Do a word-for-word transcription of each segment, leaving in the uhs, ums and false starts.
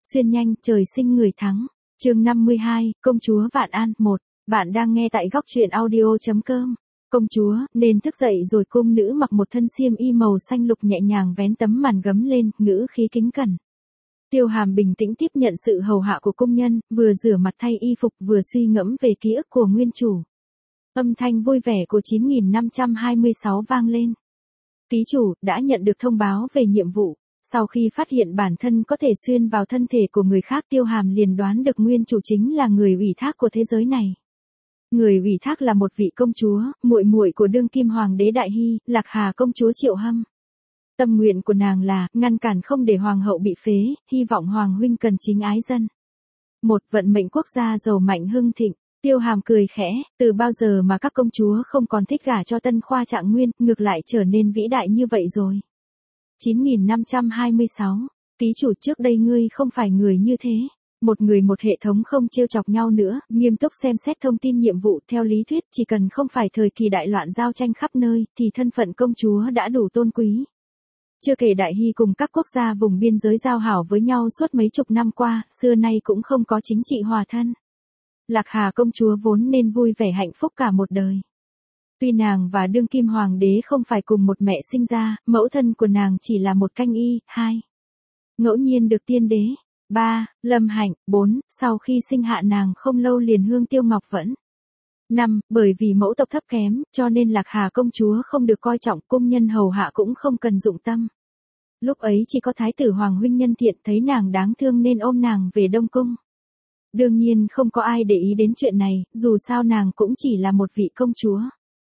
Xuyên nhanh, trời sinh người thắng. Chương năm mươi hai, Công chúa Vạn An. Một. Bạn đang nghe tại góc truyện audio chấm com. Công chúa, nên thức dậy rồi. Cung nữ mặc một thân xiêm y màu xanh lục nhẹ nhàng vén tấm màn gấm lên, ngữ khí kính cẩn. Tiêu Hàm bình tĩnh tiếp nhận sự hầu hạ của cung nhân, vừa rửa mặt thay y phục vừa suy ngẫm về ký ức của nguyên chủ. Âm thanh vui vẻ của chín nghìn năm trăm hai mươi sáu vang lên. Ký chủ, đã nhận được thông báo về nhiệm vụ. Sau khi phát hiện bản thân có thể xuyên vào thân thể của người khác, Tiêu Hàm liền đoán được nguyên chủ chính là người ủy thác của thế giới này. Người ủy thác là một vị công chúa, muội muội của đương kim hoàng đế Đại Hy, Lạc Hà công chúa Triệu Hâm. Tâm nguyện của nàng là ngăn cản không để hoàng hậu bị phế, hy vọng hoàng huynh cần chính ái dân. Một vận mệnh quốc gia giàu mạnh hưng thịnh. Tiêu Hàm cười khẽ, từ bao giờ mà các công chúa không còn thích gả cho tân khoa trạng nguyên, ngược lại trở nên vĩ đại như vậy rồi. chín nghìn năm trăm hai mươi sáu. Ký chủ, trước đây ngươi không phải người như thế. Một người một hệ thống không trêu chọc nhau nữa, nghiêm túc xem xét thông tin nhiệm vụ. Theo lý thuyết, chỉ cần không phải thời kỳ đại loạn giao tranh khắp nơi, thì thân phận công chúa đã đủ tôn quý. Chưa kể Đại Hy cùng các quốc gia vùng biên giới giao hảo với nhau suốt mấy chục năm qua, xưa nay cũng không có chính trị hòa thân. Lạc Hà công chúa vốn nên vui vẻ hạnh phúc cả một đời. Tuy nàng và đương kim hoàng đế không phải cùng một mẹ sinh ra, mẫu thân của nàng chỉ là một canh y. Hai. Ngẫu nhiên được tiên đế. Ba. Lâm hạnh. Bốn. Sau khi sinh hạ nàng không lâu liền hương tiêu ngọc vẫn. Năm. Bởi vì mẫu tộc thấp kém, cho nên Lạc Hà công chúa không được coi trọng, cung nhân hầu hạ cũng không cần dụng tâm. Lúc ấy chỉ có thái tử Hoàng huynh nhân thiện thấy nàng đáng thương nên ôm nàng về Đông Cung. Đương nhiên không có ai để ý đến chuyện này, dù sao nàng cũng chỉ là một vị công chúa.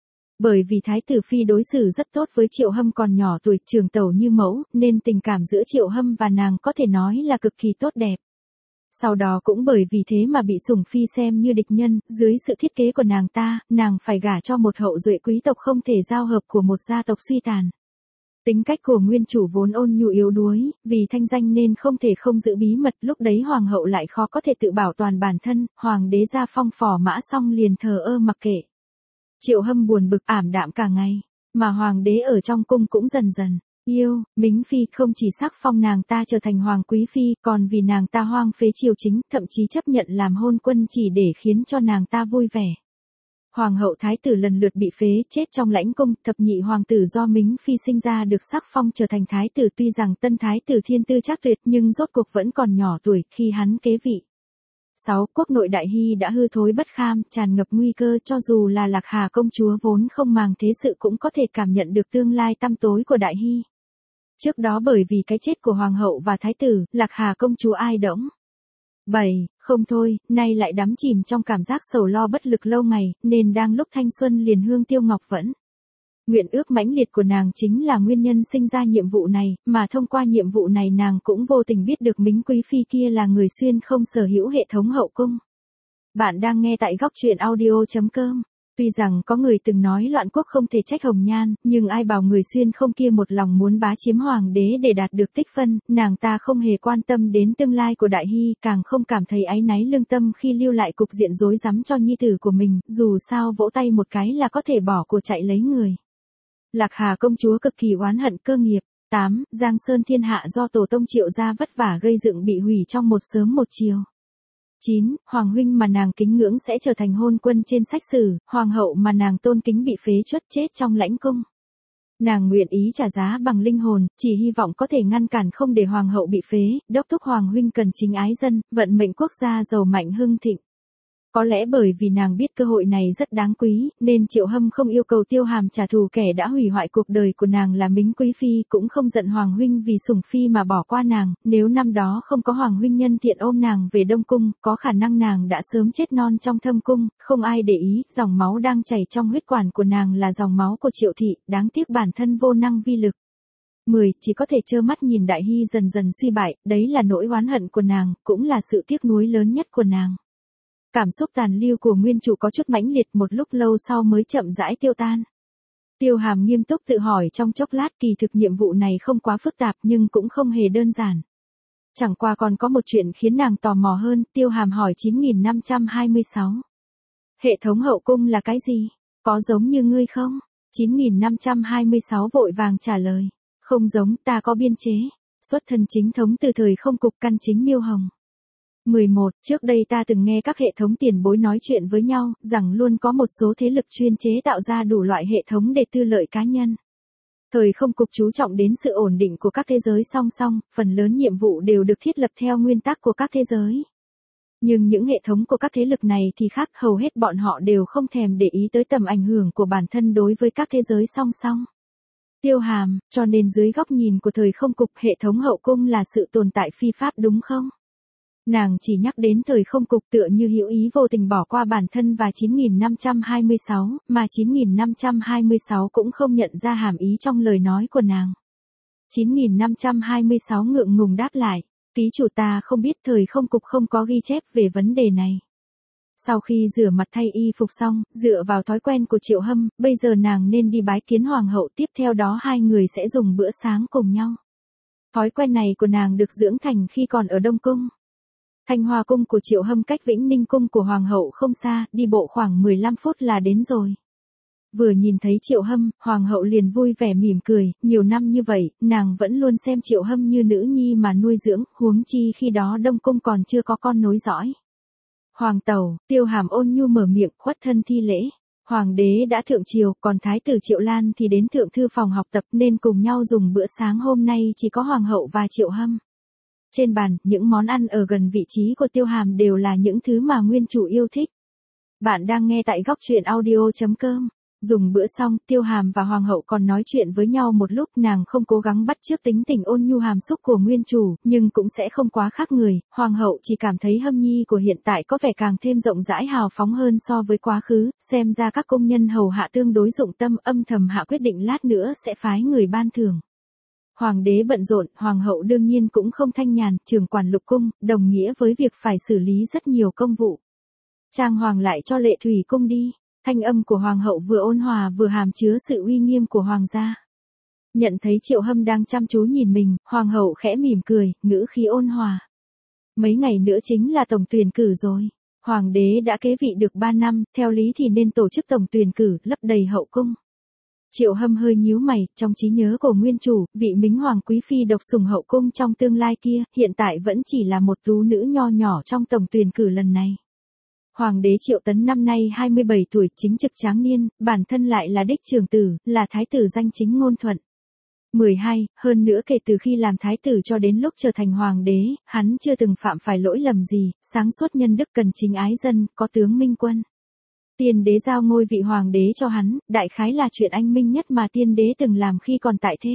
Bởi vì thái tử phi đối xử rất tốt với Triệu Hâm còn nhỏ tuổi, trường tẩu như mẫu, nên tình cảm giữa Triệu Hâm và nàng có thể nói là cực kỳ tốt đẹp. Sau đó cũng bởi vì thế mà bị Sủng Phi xem như địch nhân, dưới sự thiết kế của nàng ta, nàng phải gả cho một hậu duệ quý tộc không thể giao hợp của một gia tộc suy tàn. Tính cách của nguyên chủ vốn ôn nhu yếu đuối, vì thanh danh nên không thể không giữ bí mật, lúc đấy hoàng hậu lại khó có thể tự bảo toàn bản thân, hoàng đế ra phong phò mã xong liền thờ ơ mặc kệ. Triệu Hâm buồn bực ảm đạm cả ngày, mà hoàng đế ở trong cung cũng dần dần yêu Mính Phi, không chỉ sắc phong nàng ta trở thành hoàng quý phi, còn vì nàng ta hoang phế triều chính, thậm chí chấp nhận làm hôn quân chỉ để khiến cho nàng ta vui vẻ. Hoàng hậu thái tử lần lượt bị phế chết trong lãnh cung, thập nhị hoàng tử do Mính Phi sinh ra được sắc phong trở thành thái tử, tuy rằng tân thái tử thiên tư chắc tuyệt nhưng rốt cuộc vẫn còn nhỏ tuổi khi hắn kế vị. Sáu. Quốc nội Đại Hy đã hư thối bất kham, tràn ngập nguy cơ, cho dù là Lạc Hà công chúa vốn không màng thế sự cũng có thể cảm nhận được tương lai tăm tối của Đại Hy. Trước đó bởi vì cái chết của hoàng hậu và thái tử, Lạc Hà công chúa ai đỗng. Bảy. Không thôi, nay lại đắm chìm trong cảm giác sầu lo bất lực lâu ngày, nên đang lúc thanh xuân liền hương tiêu ngọc vẫn. Nguyện ước mãnh liệt của nàng chính là nguyên nhân sinh ra nhiệm vụ này, mà thông qua nhiệm vụ này nàng cũng vô tình biết được Mính quý phi kia là người xuyên không sở hữu hệ thống hậu cung. Bạn đang nghe tại góc truyện audio chấm com. Tuy rằng có người từng nói loạn quốc không thể trách Hồng Nhan, nhưng ai bảo người xuyên không kia một lòng muốn bá chiếm hoàng đế để đạt được tích phân, nàng ta không hề quan tâm đến tương lai của Đại Hy, càng không cảm thấy áy náy lương tâm khi lưu lại cục diện rối rắm cho nhi tử của mình, dù sao vỗ tay một cái là có thể bỏ của chạy lấy người. Lạc Hà công chúa cực kỳ oán hận cơ nghiệp. Tám. Giang sơn thiên hạ do tổ tông Triệu gia vất vả gây dựng bị hủy trong một sớm một chiều. Chín. Hoàng huynh mà nàng kính ngưỡng sẽ trở thành hôn quân trên sách sử, hoàng hậu mà nàng tôn kính bị phế truất chết trong lãnh cung. Nàng nguyện ý trả giá bằng linh hồn, chỉ hy vọng có thể ngăn cản không để hoàng hậu bị phế, đốc thúc hoàng huynh cần chính ái dân, vận mệnh quốc gia giàu mạnh hưng thịnh. Có lẽ bởi vì nàng biết cơ hội này rất đáng quý, nên Triệu Hâm không yêu cầu Tiêu Hàm trả thù kẻ đã hủy hoại cuộc đời của nàng là Mính quý phi, cũng không giận hoàng huynh vì Sủng Phi mà bỏ qua nàng, nếu năm đó không có hoàng huynh nhân tiện ôm nàng về Đông Cung, có khả năng nàng đã sớm chết non trong thâm cung, không ai để ý, dòng máu đang chảy trong huyết quản của nàng là dòng máu của Triệu thị, đáng tiếc bản thân vô năng vi lực. Mười. Chỉ có thể trơ mắt nhìn Đại Hy dần dần suy bại, đấy là nỗi oán hận của nàng, cũng là sự tiếc nuối lớn nhất của nàng. Cảm xúc tàn lưu của nguyên chủ có chút mãnh liệt, một lúc lâu sau mới chậm rãi tiêu tan. Tiêu Hàm nghiêm túc tự hỏi trong chốc lát, kỳ thực nhiệm vụ này không quá phức tạp nhưng cũng không hề đơn giản. Chẳng qua còn có một chuyện khiến nàng tò mò hơn, Tiêu Hàm hỏi chín nghìn năm trăm hai mươi sáu. Hệ thống hậu cung là cái gì? Có giống như ngươi không? chín nghìn năm trăm hai mươi sáu vội vàng trả lời. Không giống, ta có biên chế. Xuất thân chính thống từ thời không cục căn chính Miêu Hồng. mười một. Trước đây ta từng nghe các hệ thống tiền bối nói chuyện với nhau, rằng luôn có một số thế lực chuyên chế tạo ra đủ loại hệ thống để tư lợi cá nhân. Thời không cục chú trọng đến sự ổn định của các thế giới song song, phần lớn nhiệm vụ đều được thiết lập theo nguyên tắc của các thế giới. Nhưng những hệ thống của các thế lực này thì khác, hầu hết bọn họ đều không thèm để ý tới tầm ảnh hưởng của bản thân đối với các thế giới song song. Tiêu Hàm, cho nên dưới góc nhìn của thời không cục, hệ thống hậu cung là sự tồn tại phi pháp đúng không? Nàng chỉ nhắc đến thời không cục tựa như hữu ý vô tình bỏ qua bản thân và chín nghìn năm trăm hai mươi sáu, mà chín nghìn năm trăm hai mươi sáu cũng không nhận ra hàm ý trong lời nói của nàng. chín nghìn năm trăm hai mươi sáu ngượng ngùng đáp lại, ký chủ ta không biết, thời không cục không có ghi chép về vấn đề này. Sau khi rửa mặt thay y phục xong, dựa vào thói quen của Triệu Hâm, bây giờ nàng nên đi bái kiến hoàng hậu, tiếp theo đó hai người sẽ dùng bữa sáng cùng nhau. Thói quen này của nàng được dưỡng thành khi còn ở Đông Cung. Thanh Hoa cung của Triệu Hâm cách Vĩnh Ninh cung của hoàng hậu không xa, đi bộ khoảng mười lăm phút là đến rồi. Vừa nhìn thấy Triệu Hâm, hoàng hậu liền vui vẻ mỉm cười, nhiều năm như vậy, nàng vẫn luôn xem Triệu Hâm như nữ nhi mà nuôi dưỡng, huống chi khi đó Đông cung còn chưa có con nối dõi. Hoàng tẩu, Tiêu Hàm ôn nhu mở miệng, khuất thân thi lễ. Hoàng đế đã thượng triều, còn thái tử Triệu Lan thì đến thượng thư phòng học tập, nên cùng nhau dùng bữa sáng hôm nay chỉ có hoàng hậu và Triệu Hâm. Trên bàn, những món ăn ở gần vị trí của Tiêu Hàm đều là những thứ mà nguyên chủ yêu thích. Bạn đang nghe tại góc truyện audio chấm com. Dùng bữa xong, Tiêu Hàm và hoàng hậu còn nói chuyện với nhau một lúc, nàng không cố gắng bắt chước tính tình ôn nhu hàm xúc của nguyên chủ, nhưng cũng sẽ không quá khác người. Hoàng hậu chỉ cảm thấy Hâm nhi của hiện tại có vẻ càng thêm rộng rãi hào phóng hơn so với quá khứ, xem ra các công nhân hầu hạ tương đối dụng tâm, âm thầm hạ quyết định lát nữa sẽ phái người ban thưởng. Hoàng đế bận rộn, hoàng hậu đương nhiên cũng không thanh nhàn, trưởng quản lục cung, đồng nghĩa với việc phải xử lý rất nhiều công vụ. Trang hoàng lại cho Lệ Thủy cung đi. Thanh âm của hoàng hậu vừa ôn hòa vừa hàm chứa sự uy nghiêm của hoàng gia. Nhận thấy Triệu Hâm đang chăm chú nhìn mình, hoàng hậu khẽ mỉm cười, ngữ khí ôn hòa. Mấy ngày nữa chính là tổng tuyển cử rồi. Hoàng đế đã kế vị được ba năm, theo lý thì nên tổ chức tổng tuyển cử, lấp đầy hậu cung. Triệu Hâm hơi nhíu mày, trong trí nhớ của nguyên chủ, vị Mính Hoàng quý phi độc sủng hậu cung trong tương lai kia, hiện tại vẫn chỉ là một tú nữ nho nhỏ trong tổng tuyển cử lần này. Hoàng đế Triệu Tấn năm nay hai mươi bảy tuổi, chính trực tráng niên, bản thân lại là đích trưởng tử, là thái tử danh chính ngôn thuận. mười hai, hơn nữa kể từ khi làm thái tử cho đến lúc trở thành hoàng đế, hắn chưa từng phạm phải lỗi lầm gì, sáng suốt nhân đức, cần chính ái dân, có tướng minh quân. Tiên đế giao ngôi vị hoàng đế cho hắn, đại khái là chuyện anh minh nhất mà tiên đế từng làm khi còn tại thế.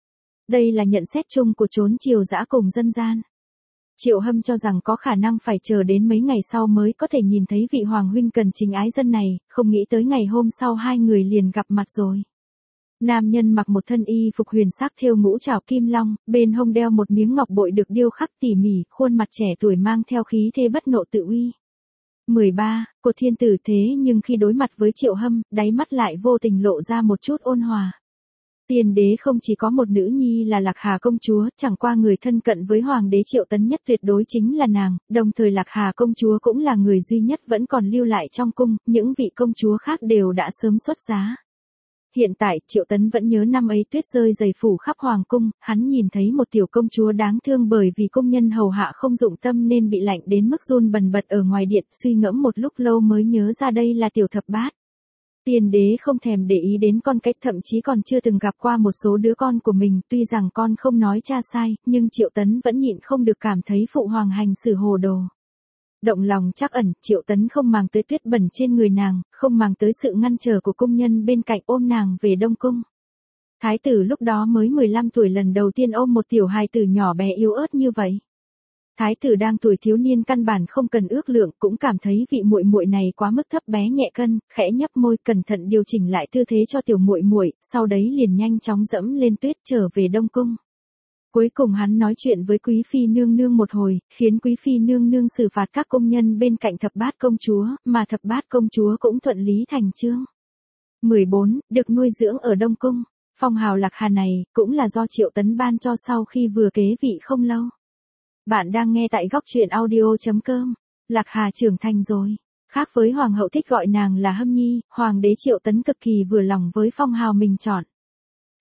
Đây là nhận xét chung của chốn triều dã cùng dân gian. Triệu Hâm cho rằng có khả năng phải chờ đến mấy ngày sau mới có thể nhìn thấy vị hoàng huynh cần chính ái dân này, không nghĩ tới ngày hôm sau hai người liền gặp mặt rồi. Nam nhân mặc một thân y phục huyền sắc thêu ngũ trảo kim long, bên hông đeo một miếng ngọc bội được điêu khắc tỉ mỉ, khuôn mặt trẻ tuổi mang theo khí thế bất nộ tự uy. mười ba, của thiên tử thế nhưng khi đối mặt với Triệu Hâm, đáy mắt lại vô tình lộ ra một chút ôn hòa. Tiên đế không chỉ có một nữ nhi là Lạc Hà công chúa, chẳng qua người thân cận với hoàng đế Triệu Tấn nhất tuyệt đối chính là nàng, đồng thời Lạc Hà công chúa cũng là người duy nhất vẫn còn lưu lại trong cung, những vị công chúa khác đều đã sớm xuất giá. Hiện tại, Triệu Tấn vẫn nhớ năm ấy tuyết rơi dày phủ khắp hoàng cung, hắn nhìn thấy một tiểu công chúa đáng thương bởi vì công nhân hầu hạ không dụng tâm nên bị lạnh đến mức run bần bật ở ngoài điện, suy ngẫm một lúc lâu mới nhớ ra đây là tiểu thập bát. Tiên đế không thèm để ý đến con cái, thậm chí còn chưa từng gặp qua một số đứa con của mình, tuy rằng con không nói cha sai, nhưng Triệu Tấn vẫn nhịn không được cảm thấy phụ hoàng hành xử hồ đồ. Động lòng trắc ẩn, Triệu Tấn không màng tới tuyết bẩn trên người nàng, không màng tới sự ngăn trở của công nhân bên cạnh, ôm nàng về Đông Cung. Thái tử lúc đó mới mười lăm tuổi, lần đầu tiên ôm một tiểu hài tử nhỏ bé yếu ớt như vậy. Thái tử đang tuổi thiếu niên căn bản không cần ước lượng, cũng cảm thấy vị muội muội này quá mức thấp bé nhẹ cân, khẽ nhấp môi, cẩn thận điều chỉnh lại tư thế cho tiểu muội muội, sau đấy liền nhanh chóng dẫm lên tuyết trở về Đông Cung. Cuối cùng hắn nói chuyện với quý phi nương nương một hồi, khiến quý phi nương nương xử phạt các công nhân bên cạnh thập bát công chúa, mà thập bát công chúa cũng thuận lý thành chương. mười bốn, được nuôi dưỡng ở Đông Cung. Phong hào Lạc Hà này, cũng là do Triệu Tấn ban cho sau khi vừa kế vị không lâu. Bạn đang nghe tại góc truyện audio chấm com. Lạc Hà trưởng thành rồi. Khác với hoàng hậu thích gọi nàng là Hâm nhi, hoàng đế Triệu Tấn cực kỳ vừa lòng với phong hào mình chọn.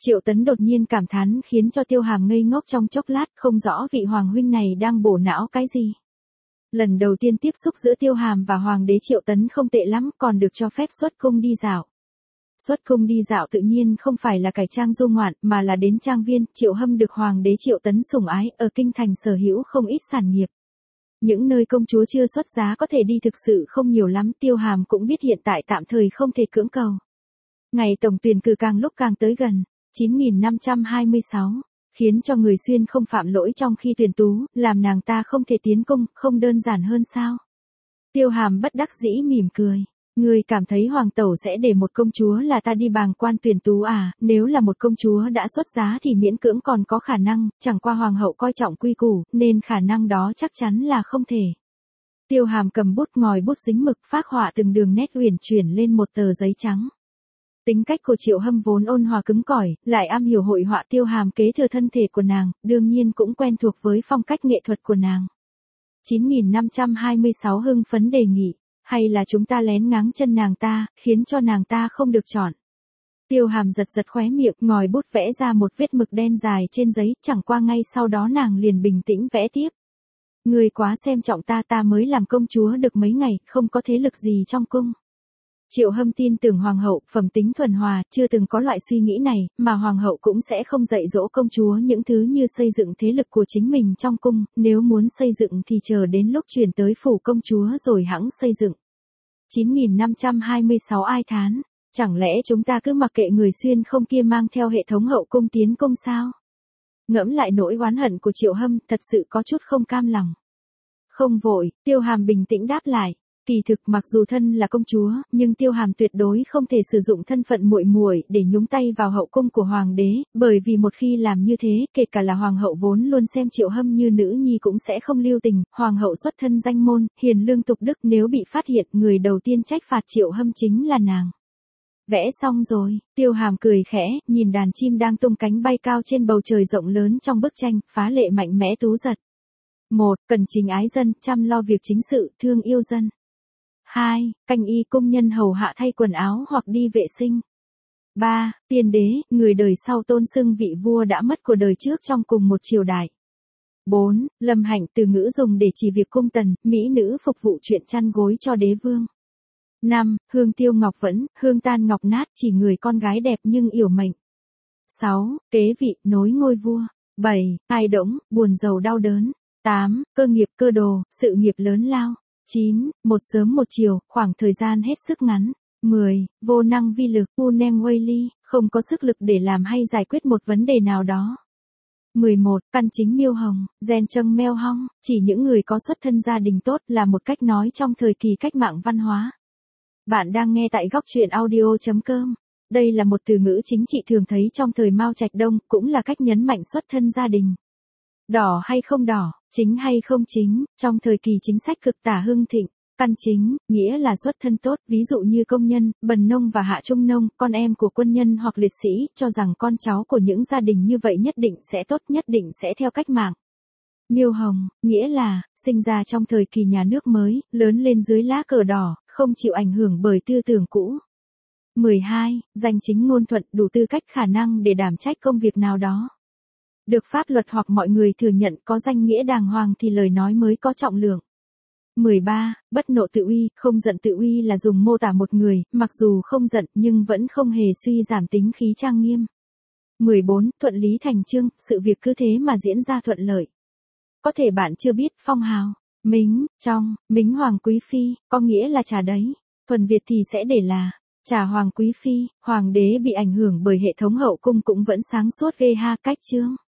Triệu Tấn đột nhiên cảm thán khiến cho Tiêu Hàm ngây ngốc trong chốc lát, không rõ vị hoàng huynh này đang bổ não cái gì. Lần đầu tiên tiếp xúc giữa Tiêu Hàm và Hoàng đế Triệu Tấn không tệ lắm, còn được cho phép xuất cung đi dạo. Xuất cung đi dạo tự nhiên không phải là cải trang du ngoạn, mà là đến trang viên. Triệu Hâm được Hoàng đế Triệu Tấn sủng ái, ở kinh thành sở hữu không ít sản nghiệp. Những nơi công chúa chưa xuất giá có thể đi thực sự không nhiều lắm, Tiêu Hàm cũng biết hiện tại tạm thời không thể cưỡng cầu. Ngày tổng tuyển cử càng lúc càng tới gần, chín nghìn năm trăm hai mươi sáu, khiến cho người xuyên không phạm lỗi trong khi tuyển tú, làm nàng ta không thể tiến cung, không đơn giản hơn sao? Tiêu Hàm bất đắc dĩ mỉm cười. Ngươi cảm thấy hoàng tẩu sẽ để một công chúa là ta đi bàng quan tuyển tú à? Nếu là một công chúa đã xuất giá thì miễn cưỡng còn có khả năng, chẳng qua hoàng hậu coi trọng quy củ, nên khả năng đó chắc chắn là không thể. Tiêu Hàm cầm bút ngòi bút dính mực phác họa từng đường nét uyển chuyển lên một tờ giấy trắng. Tính cách của Triệu Hâm vốn ôn hòa cứng cỏi, lại am hiểu hội họa. Tiêu Hàm kế thừa thân thể của nàng, đương nhiên cũng quen thuộc với phong cách nghệ thuật của nàng. chín nghìn năm trăm hai mươi sáu hưng phấn đề nghị, hay là chúng ta lén ngáng chân nàng ta, khiến cho nàng ta không được chọn. Tiêu Hàm giật giật khóe miệng, ngòi bút vẽ ra một vết mực đen dài trên giấy, chẳng qua ngay sau đó nàng liền bình tĩnh vẽ tiếp. Người quá xem trọng ta, ta mới làm công chúa được mấy ngày, không có thế lực gì trong cung. Triệu Hâm tin tưởng hoàng hậu, phẩm tính thuần hòa, chưa từng có loại suy nghĩ này, mà hoàng hậu cũng sẽ không dạy dỗ công chúa những thứ như xây dựng thế lực của chính mình trong cung, nếu muốn xây dựng thì chờ đến lúc chuyển tới phủ công chúa rồi hẵng xây dựng. chín nghìn năm trăm hai mươi sáu ai thán, chẳng lẽ chúng ta cứ mặc kệ người xuyên không kia mang theo hệ thống hậu cung tiến cung sao? Ngẫm lại nỗi oán hận của Triệu Hâm, thật sự có chút không cam lòng. Không vội, Tiêu Hàm bình tĩnh đáp lại. Kỳ thực mặc dù thân là công chúa, nhưng Tiêu Hàm tuyệt đối không thể sử dụng thân phận muội muội để nhúng tay vào hậu cung của hoàng đế, bởi vì một khi làm như thế, kể cả là hoàng hậu vốn luôn xem Triệu Hâm như nữ nhi cũng sẽ không lưu tình. Hoàng hậu xuất thân danh môn, hiền lương tục đức, nếu bị phát hiện, người đầu tiên trách phạt Triệu Hâm chính là nàng. Vẽ xong rồi, Tiêu Hàm cười khẽ, nhìn đàn chim đang tung cánh bay cao trên bầu trời rộng lớn trong bức tranh, phá lệ mạnh mẽ tú giật. một. Cần chính ái dân, chăm lo việc chính sự, thương yêu dân. hai. Canh y công nhân hầu hạ thay quần áo hoặc đi vệ sinh. ba. Tiên đế, người đời sau tôn xưng vị vua đã mất của đời trước trong cùng một triều đại. bốn. Lâm hạnh, từ ngữ dùng để chỉ việc cung tần, mỹ nữ phục vụ chuyện chăn gối cho đế vương. năm. Hương tiêu ngọc vẫn, hương tan ngọc nát, chỉ người con gái đẹp nhưng yểu mệnh. sáu. Kế vị, nối ngôi vua. bảy. Ai đỗng, buồn giàu đau đớn. tám. Cơ nghiệp cơ đồ, sự nghiệp lớn lao. chín. Một sớm một chiều, khoảng thời gian hết sức ngắn. mười. Vô năng vi lực, Unem Weili, không có sức lực để làm hay giải quyết một vấn đề nào đó. mười một. Căn chính miêu hồng, gen trâng meo hong, chỉ những người có xuất thân gia đình tốt, là một cách nói trong thời kỳ cách mạng văn hóa. Bạn đang nghe tại góc truyện audio chấm com. Đây là một từ ngữ chính trị thường thấy trong thời Mao Trạch Đông, cũng là cách nhấn mạnh xuất thân gia đình. Đỏ hay không đỏ, chính hay không chính, trong thời kỳ chính sách cực tả hưng thịnh, căn chính, nghĩa là xuất thân tốt, ví dụ như công nhân, bần nông và hạ trung nông, con em của quân nhân hoặc liệt sĩ, cho rằng con cháu của những gia đình như vậy nhất định sẽ tốt, nhất định sẽ theo cách mạng. Miêu hồng, nghĩa là, sinh ra trong thời kỳ nhà nước mới, lớn lên dưới lá cờ đỏ, không chịu ảnh hưởng bởi tư tưởng cũ. mười hai. Danh chính ngôn thuận, đủ tư cách khả năng để đảm trách công việc nào đó. Được pháp luật hoặc mọi người thừa nhận, có danh nghĩa đàng hoàng thì lời nói mới có trọng lượng. mười ba. Bất nộ tự uy, không giận tự uy là dùng mô tả một người, mặc dù không giận nhưng vẫn không hề suy giảm tính khí trang nghiêm. mười bốn. Thuận lý thành chương, sự việc cứ thế mà diễn ra thuận lợi. Có thể bạn chưa biết, phong hào, mính, trong, mính hoàng quý phi, có nghĩa là trà đấy. Thuần Việt thì sẽ để là trà hoàng quý phi. Hoàng đế bị ảnh hưởng bởi hệ thống hậu cung cũng vẫn sáng suốt ghê ha, cách chương.